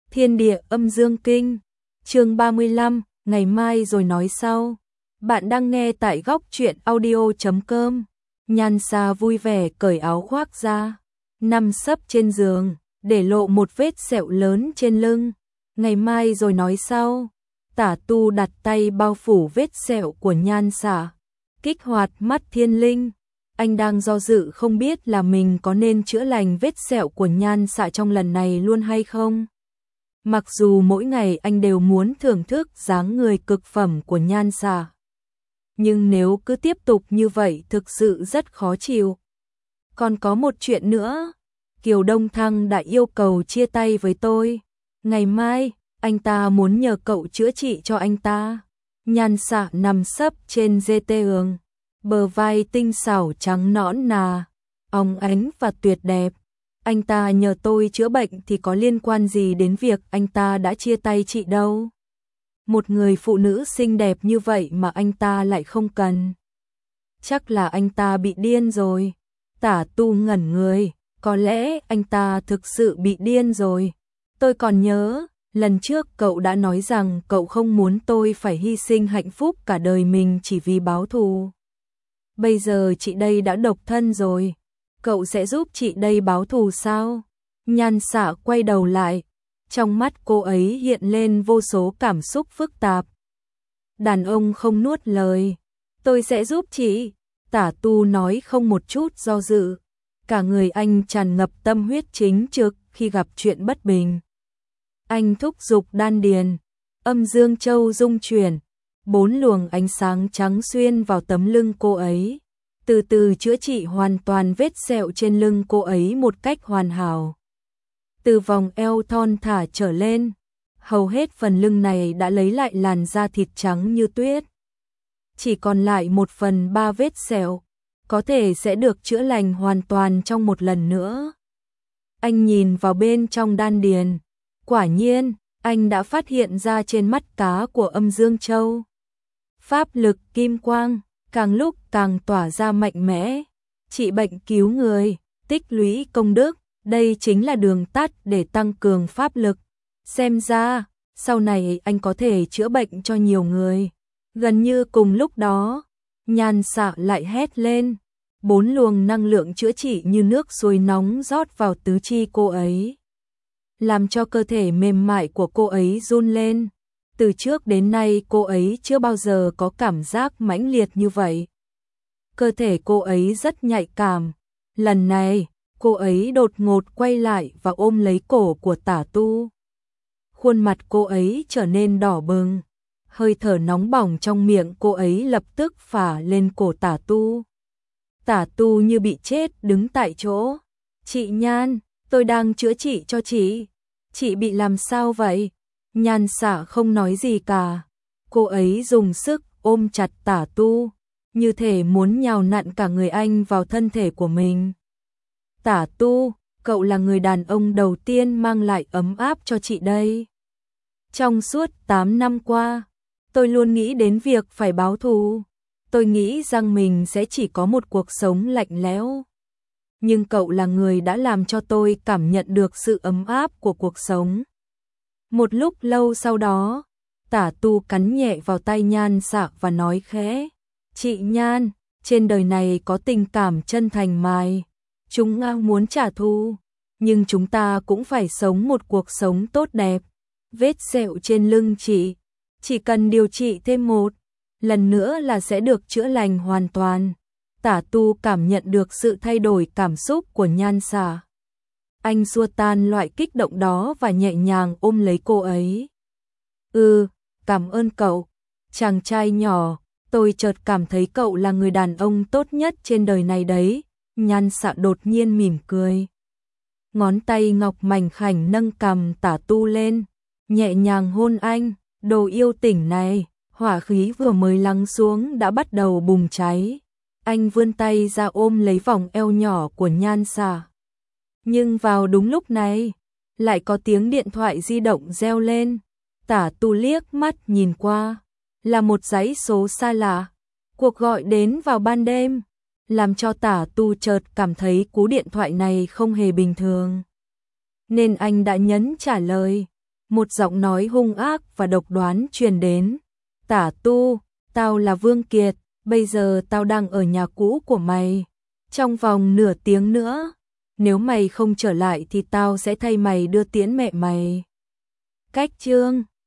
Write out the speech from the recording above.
Thiên địa âm dương kinh, chương 35, ngày mai rồi nói sau. Bạn đang nghe tại góc truyện audio.com. Nhan Xà vui vẻ cởi áo khoác ra, nằm sấp trên giường, để lộ một vết sẹo lớn trên lưng. Ngày mai rồi nói sau. Tả Tu đặt tay bao phủ vết sẹo của Nhan Xà, kích hoạt mắt thiên linh. Anh đang do dự không biết là mình có nên chữa lành vết sẹo của Nhan Xà trong lần này luôn hay không. Mặc dù mỗi ngày anh đều muốn thưởng thức dáng người cực phẩm của Nhan Xà, nhưng nếu cứ tiếp tục như vậy thực sự rất khó chịu. Còn có một chuyện nữa, Kiều Đông Thăng đã yêu cầu chia tay với tôi. Ngày mai, anh ta muốn nhờ cậu chữa trị cho anh ta. Nhan Xà nằm sấp trên giường, bờ vai tinh xảo trắng nõn nà, óng ánh và tuyệt đẹp. Anh ta nhờ tôi chữa bệnh thì có liên quan gì đến việc anh ta đã chia tay chị đâu. Một người phụ nữ xinh đẹp như vậy mà anh ta lại không cần. Chắc là anh ta bị điên rồi. Tả Tu ngẩn người, có lẽ anh ta thực sự bị điên rồi. Tôi còn nhớ, lần trước cậu đã nói rằng cậu không muốn tôi phải hy sinh hạnh phúc cả đời mình chỉ vì báo thù. Bây giờ chị đây đã độc thân rồi, cậu sẽ giúp chị đây báo thù sao? Nhan Xà quay đầu lại, trong mắt cô ấy hiện lên vô số cảm xúc phức tạp. Đàn ông không nuốt lời, tôi sẽ giúp chị. Tả Tu nói không một chút do dự, cả người anh tràn ngập tâm huyết chính trực khi gặp chuyện bất bình. Anh thúc giục đan điền, âm dương châu rung chuyển, 4 luồng ánh sáng trắng xuyên vào tấm lưng cô ấy, từ từ chữa trị hoàn toàn vết sẹo trên lưng cô ấy một cách hoàn hảo. Từ vòng eo thon thả trở lên, hầu hết phần lưng này đã lấy lại làn da thịt trắng như tuyết. Chỉ còn lại 1/3 vết sẹo, có thể sẽ được chữa lành hoàn toàn trong một lần nữa. Anh nhìn vào bên trong đan điền, quả nhiên, anh đã phát hiện ra trên mắt cá của âm dương châu. Pháp lực kim quang, càng lúc càng tỏa ra mạnh mẽ, trị bệnh cứu người, tích lũy công đức, đây chính là đường tắt để tăng cường pháp lực. Xem ra, sau này anh có thể chữa bệnh cho nhiều người. Gần như cùng lúc đó, Nhan Xà lại hét lên, 4 luồng năng lượng chữa trị như nước suối nóng rót vào tứ chi cô ấy, làm cho cơ thể mềm mại của cô ấy run lên. Từ trước đến nay cô ấy chưa bao giờ có cảm giác mãnh liệt như vậy. Cơ thể cô ấy rất nhạy cảm. Lần này, cô ấy đột ngột quay lại và ôm lấy cổ của Tả Tu. Khuôn mặt cô ấy trở nên đỏ bừng. Hơi thở nóng bỏng trong miệng cô ấy lập tức phả lên cổ Tả Tu. Tả Tu như bị chết đứng tại chỗ. Chị Nhan, tôi đang chữa trị cho chị. Chị bị làm sao vậy? Nhan Xà không nói gì cả. Cô ấy dùng sức ôm chặt Tả Tu, như thể muốn nhào nặn cả người anh vào thân thể của mình. Tả Tu, cậu là người đàn ông đầu tiên mang lại ấm áp cho chị đây. Trong suốt 8 năm qua, tôi luôn nghĩ đến việc phải báo thù. Tôi nghĩ rằng mình sẽ chỉ có một cuộc sống lạnh lẽo. Nhưng cậu là người đã làm cho tôi cảm nhận được sự ấm áp của cuộc sống. Một lúc lâu sau đó, Tả Tu cắn nhẹ vào tay Nhan Xà và nói khẽ, chị Nhan, trên đời này có tình cảm chân thành mài. Chúng muốn trả thù, nhưng chúng ta cũng phải sống một cuộc sống tốt đẹp. Vết sẹo trên lưng chị, chỉ cần điều trị thêm 1 lần nữa là sẽ được chữa lành hoàn toàn. Tả Tu cảm nhận được sự thay đổi cảm xúc của Nhan Xà. Anh xua tan loại kích động đó và nhẹ nhàng ôm lấy cô ấy. Cảm ơn cậu, chàng trai nhỏ, tôi chợt cảm thấy cậu là người đàn ông tốt nhất trên đời này đấy. Nhan Xà đột nhiên mỉm cười. Ngón tay ngọc mảnh khảnh nâng cằm Tả Tu lên, nhẹ nhàng hôn anh. Đồ yêu tỉnh này, hỏa khí vừa mới lắng xuống đã bắt đầu bùng cháy. Anh vươn tay ra ôm lấy vòng eo nhỏ của Nhan Xà. Nhưng vào đúng lúc này, lại có tiếng điện thoại di động reo lên. Tả Tu liếc mắt nhìn qua, là một dãy số xa lạ. Cuộc gọi đến vào ban đêm, làm cho Tả Tu chợt cảm thấy cú điện thoại này không hề bình thường. Nên anh đã nhấn trả lời. Một giọng nói hung ác và độc đoán truyền đến. Tả Tu, tao là Vương Kiệt, bây giờ tao đang ở nhà cũ của mày. Trong vòng nửa tiếng nữa, nếu mày không trở lại thì tao sẽ thay mày đưa tiễn mẹ mày. Cách chương